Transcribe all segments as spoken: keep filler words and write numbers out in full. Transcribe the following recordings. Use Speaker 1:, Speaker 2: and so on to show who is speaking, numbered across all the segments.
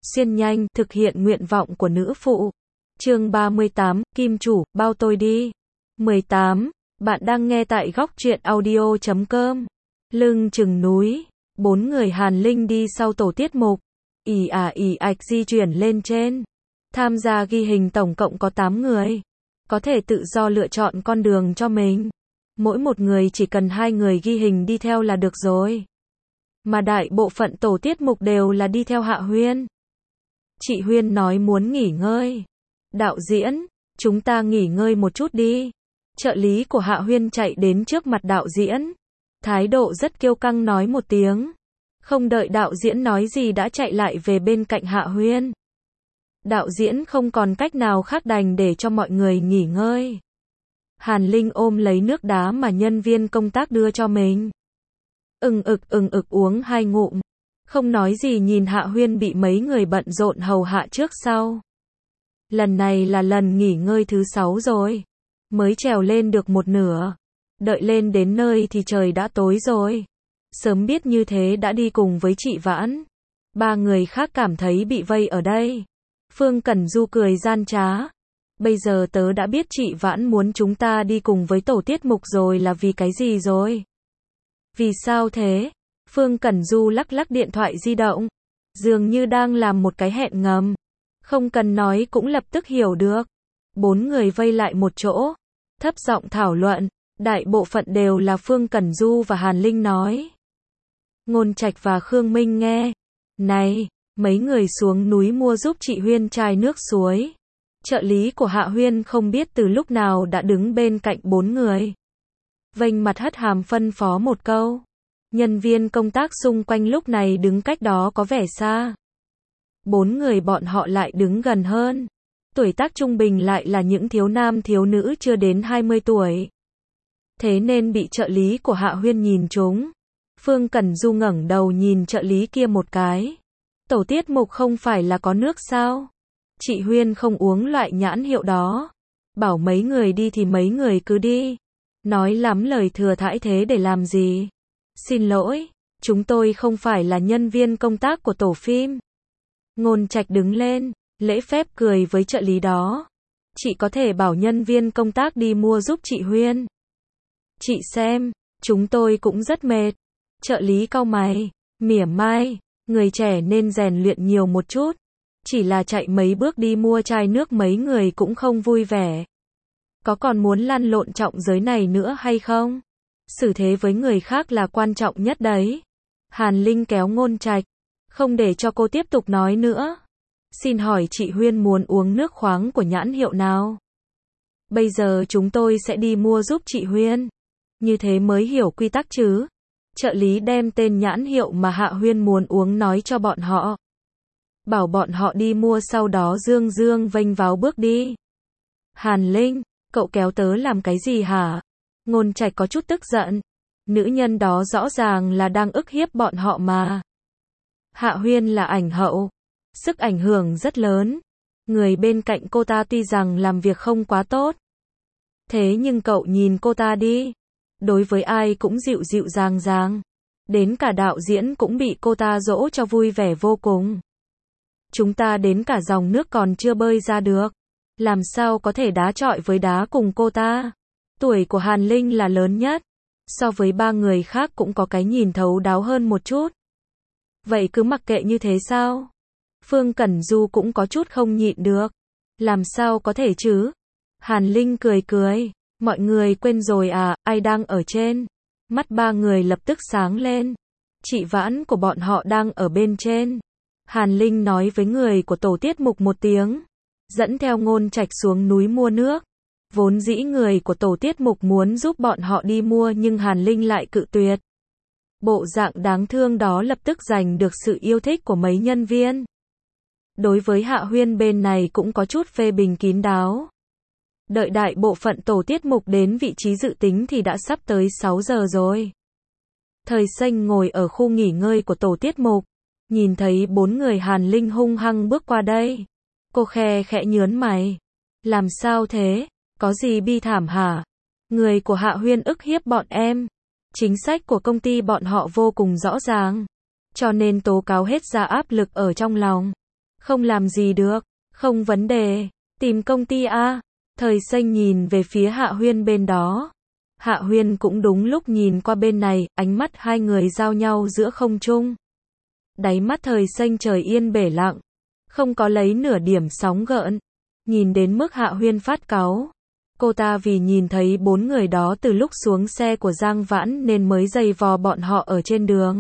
Speaker 1: xuyên nhanh, thực hiện nguyện vọng của nữ phụ. Chương ba mươi tám, Kim chủ, bao tôi đi. mười tám. Bạn đang nghe tại góc truyện audio chấm com. Lưng chừng núi, bốn người Hàn Linh đi sau tổ tiết mục. Ì ả ì ạch di chuyển lên trên. Tham gia ghi hình tổng cộng có tám người. Có thể tự do lựa chọn con đường cho mình. Mỗi một người chỉ cần hai người ghi hình đi theo là được rồi. Mà đại bộ phận tổ tiết mục đều là đi theo Hạ Huyên. Chị Huyên nói muốn nghỉ ngơi. Đạo diễn, chúng ta nghỉ ngơi một chút đi. Trợ lý của Hạ Huyên chạy đến trước mặt đạo diễn. Thái độ rất kiêu căng nói một tiếng. Không đợi đạo diễn nói gì đã chạy lại về bên cạnh Hạ Huyên. Đạo diễn không còn cách nào khác đành để cho mọi người nghỉ ngơi. Hàn Linh ôm lấy nước đá mà nhân viên công tác đưa cho mình. Ừng ực ừng ực uống hai ngụm. Không nói gì nhìn Hạ Huyên bị mấy người bận rộn hầu hạ trước sau. Lần này là lần nghỉ ngơi thứ sáu rồi. Mới trèo lên được một nửa. Đợi lên đến nơi thì trời đã tối rồi. Sớm biết như thế đã đi cùng với chị Vãn. Ba người khác cảm thấy bị vây ở đây. Phương Cẩn Du cười gian trá. Bây giờ tớ đã biết chị Vãn muốn chúng ta đi cùng với tổ tiết mục rồi là vì cái gì rồi. Vì sao thế? Phương Cẩn Du lắc lắc điện thoại di động. Dường như đang làm một cái hẹn ngầm. Không cần nói cũng lập tức hiểu được. Bốn người vây lại một chỗ. Thấp giọng thảo luận. Đại bộ phận đều là Phương Cẩn Du và Hàn Linh nói. Ngôn Trạch và Khương Minh nghe. Này, mấy người xuống núi mua giúp chị Huyên chai nước suối. Trợ lý của Hạ Huyên không biết từ lúc nào đã đứng bên cạnh bốn người. Vênh mặt hất hàm phân phó một câu. Nhân viên công tác xung quanh lúc này đứng cách đó có vẻ xa. Bốn người bọn họ lại đứng gần hơn. Tuổi tác trung bình lại là những thiếu nam thiếu nữ chưa đến hai mươi tuổi. Thế nên bị trợ lý của Hạ Huyên nhìn trúng. Phương Cẩn Du ngẩng đầu nhìn trợ lý kia một cái. Tổ tiết mục không phải là có nước sao? Chị Huyên không uống loại nhãn hiệu đó. Bảo mấy người đi thì mấy người cứ đi. Nói lắm lời thừa thãi thế để làm gì? Xin lỗi, chúng tôi không phải là nhân viên công tác của tổ phim. Ngôn Trạch đứng lên, lễ phép cười với trợ lý đó. Chị có thể bảo nhân viên công tác đi mua giúp chị Huyên. Chị xem, chúng tôi cũng rất mệt. Trợ lý cau mày, mỉa mai, người trẻ nên rèn luyện nhiều một chút. Chỉ là chạy mấy bước đi mua chai nước mấy người cũng không vui vẻ. Có còn muốn lăn lộn trọng giới này nữa hay không? Xử thế với người khác là quan trọng nhất đấy. Hàn Linh kéo Ngôn Trạch, không để cho cô tiếp tục nói nữa. Xin hỏi chị Huyên muốn uống nước khoáng của nhãn hiệu nào? Bây giờ chúng tôi sẽ đi mua giúp chị Huyên. Như thế mới hiểu quy tắc chứ. Trợ lý đem tên nhãn hiệu mà Hạ Huyên muốn uống nói cho bọn họ. Bảo bọn họ đi mua sau đó dương dương vênh váo bước đi. Hàn Linh, cậu kéo tớ làm cái gì hả? Ngôn Trạch có chút tức giận. Nữ nhân đó rõ ràng là đang ức hiếp bọn họ mà. Hạ Huyên là ảnh hậu. Sức ảnh hưởng rất lớn. Người bên cạnh cô ta tuy rằng làm việc không quá tốt. Thế nhưng cậu nhìn cô ta đi. Đối với ai cũng dịu dịu dàng dàng. Đến cả đạo diễn cũng bị cô ta dỗ cho vui vẻ vô cùng. Chúng ta đến cả dòng nước còn chưa bơi ra được. Làm sao có thể đá chọi với đá cùng cô ta. Tuổi của Hàn Linh là lớn nhất. So với ba người khác cũng có cái nhìn thấu đáo hơn một chút. Vậy cứ mặc kệ như thế sao? Phương Cẩn Du cũng có chút không nhịn được. Làm sao có thể chứ? Hàn Linh cười cười. Mọi người quên rồi à, ai đang ở trên? Mắt ba người lập tức sáng lên. Chị Vãn của bọn họ đang ở bên trên. Hàn Linh nói với người của tổ tiết mục một tiếng. Dẫn theo Ngôn Trạch xuống núi mua nước. Vốn dĩ người của tổ tiết mục muốn giúp bọn họ đi mua nhưng Hàn Linh lại cự tuyệt. Bộ dạng đáng thương đó lập tức giành được sự yêu thích của mấy nhân viên. Đối với Hạ Huyên bên này cũng có chút phê bình kín đáo. Đợi đại bộ phận tổ tiết mục đến vị trí dự tính thì đã sắp tới sáu giờ rồi. Thời Xanh ngồi ở khu nghỉ ngơi của tổ tiết mục. Nhìn thấy bốn người Hàn Linh hung hăng bước qua đây. Cô khe khẽ nhớn mày. Làm sao thế? Có gì bi thảm hả? Người của Hạ Huyên ức hiếp bọn em. Chính sách của công ty bọn họ vô cùng rõ ràng. Cho nên tố cáo hết ra áp lực ở trong lòng. Không làm gì được, không vấn đề, tìm công ty a. Thời Xanh nhìn về phía Hạ Huyên bên đó. Hạ Huyên cũng đúng lúc nhìn qua bên này, ánh mắt hai người giao nhau giữa không trung. Đáy mắt Thời Xanh trời yên bể lặng, không có lấy nửa điểm sóng gợn. Nhìn đến mức Hạ Huyên phát cáu. Cô ta vì nhìn thấy bốn người đó từ lúc xuống xe của Giang Vãn nên mới giày vò bọn họ ở trên đường.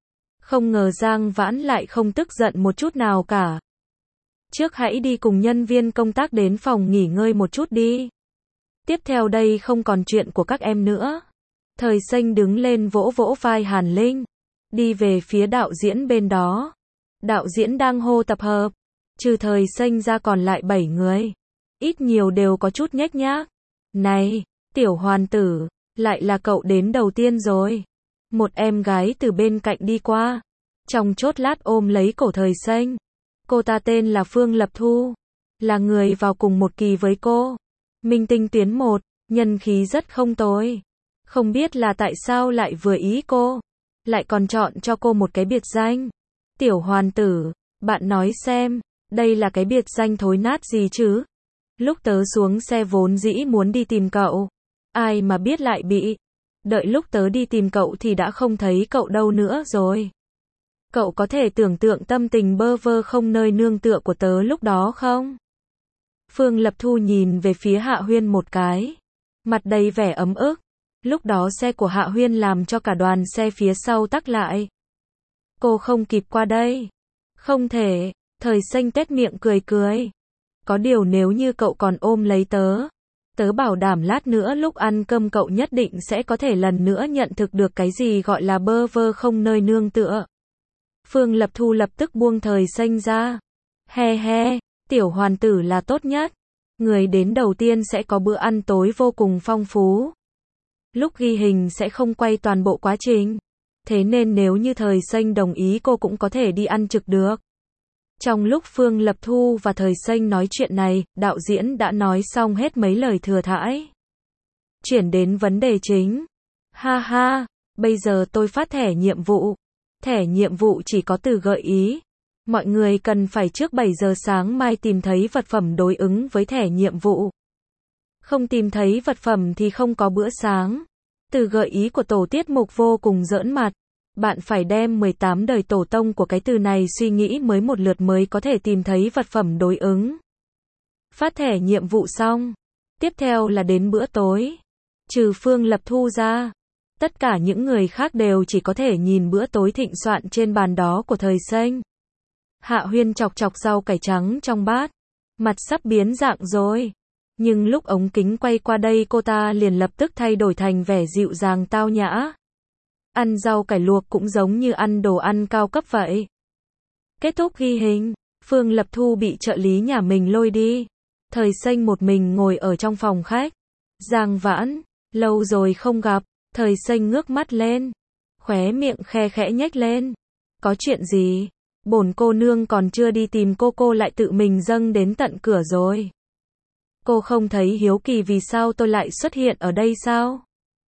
Speaker 1: Không ngờ Giang Vãn lại không tức giận một chút nào cả. Trước hãy đi cùng nhân viên công tác đến phòng nghỉ ngơi một chút đi. Tiếp theo đây không còn chuyện của các em nữa. Thời Xanh đứng lên vỗ vỗ vai Hàn Linh. Đi về phía đạo diễn bên đó. Đạo diễn đang hô tập hợp. Trừ Thời Xanh ra còn lại bảy người. Ít nhiều đều có chút nhếch nhác. Này, tiểu hoàn tử, lại là cậu đến đầu tiên rồi. Một em gái từ bên cạnh đi qua. Trong chốt lát ôm lấy cổ Thời Xanh. Cô ta tên là Phương Lập Thu. Là người vào cùng một kỳ với cô. Minh tinh tuyến một, nhân khí rất không tồi. Không biết là tại sao lại vừa ý cô. Lại còn chọn cho cô một cái biệt danh. Tiểu hoàn tử, bạn nói xem, đây là cái biệt danh thối nát gì chứ? Lúc tớ xuống xe vốn dĩ muốn đi tìm cậu. Ai mà biết lại bị. Đợi lúc tớ đi tìm cậu thì đã không thấy cậu đâu nữa rồi. Cậu có thể tưởng tượng tâm tình bơ vơ không nơi nương tựa của tớ lúc đó không? Phương Lập Thu nhìn về phía Hạ Huyên một cái. Mặt đầy vẻ ấm ức. Lúc đó xe của Hạ Huyên làm cho cả đoàn xe phía sau tắc lại. Cô không kịp qua đây. Không thể. Thời Xanh tét miệng cười cười. Có điều nếu như cậu còn ôm lấy tớ. Tớ bảo đảm lát nữa lúc ăn cơm cậu nhất định sẽ có thể lần nữa nhận thực được cái gì gọi là bơ vơ không nơi nương tựa. Phương Lập Thu lập tức buông Thời Xanh ra. He he, tiểu hoàn tử là tốt nhất. Người đến đầu tiên sẽ có bữa ăn tối vô cùng phong phú. Lúc ghi hình sẽ không quay toàn bộ quá trình. Thế nên nếu như Thời Xanh đồng ý cô cũng có thể đi ăn trực được. Trong lúc Phương Lập Thu và Thời Xanh nói chuyện này, đạo diễn đã nói xong hết mấy lời thừa thãi. Chuyển đến vấn đề chính. Ha ha, bây giờ tôi phát thẻ nhiệm vụ. Thẻ nhiệm vụ chỉ có từ gợi ý. Mọi người cần phải trước bảy giờ sáng mai tìm thấy vật phẩm đối ứng với thẻ nhiệm vụ. Không tìm thấy vật phẩm thì không có bữa sáng. Từ gợi ý của tổ tiết mục vô cùng giỡn mặt. Bạn phải đem mười tám đời tổ tông của cái từ này suy nghĩ mới một lượt mới có thể tìm thấy vật phẩm đối ứng. Phát thẻ nhiệm vụ xong. Tiếp theo là đến bữa tối. Trừ Phương Lập Thu ra. Tất cả những người khác đều chỉ có thể nhìn bữa tối thịnh soạn trên bàn đó của Thời Xanh. Hạ Huyên chọc chọc rau cải trắng trong bát. Mặt sắp biến dạng rồi. Nhưng lúc ống kính quay qua đây cô ta liền lập tức thay đổi thành vẻ dịu dàng tao nhã. Ăn rau cải luộc cũng giống như ăn đồ ăn cao cấp vậy. Kết thúc ghi hình, Phương Lập Thu bị trợ lý nhà mình lôi đi. Thời Xanh một mình ngồi ở trong phòng khách. Giang Vãn, lâu rồi không gặp. Thời Xanh ngước mắt lên. Khóe miệng khe khẽ nhếch lên. Có chuyện gì? Bổn cô nương còn chưa đi tìm cô cô lại tự mình dâng đến tận cửa rồi. Cô không thấy hiếu kỳ vì sao tôi lại xuất hiện ở đây sao?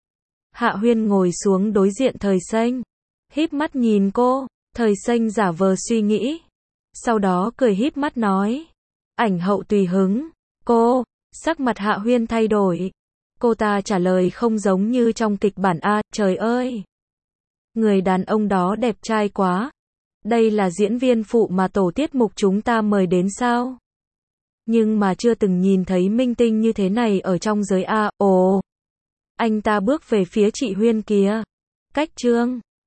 Speaker 1: Hạ Huyên ngồi xuống đối diện Thời Xanh. Híp mắt nhìn cô. Thời Xanh giả vờ suy nghĩ. Sau đó cười híp mắt nói. Ảnh hậu tùy hứng. Cô, sắc mặt Hạ Huyên thay đổi. Cô ta trả lời không giống như trong kịch bản A, trời ơi. Người đàn ông đó đẹp trai quá. Đây là diễn viên phụ mà tổ tiết mục chúng ta mời đến sao? Nhưng mà chưa từng nhìn thấy minh tinh như thế này ở trong giới A, ồ. Anh ta bước về phía chị Huyên kìa. Cách trương.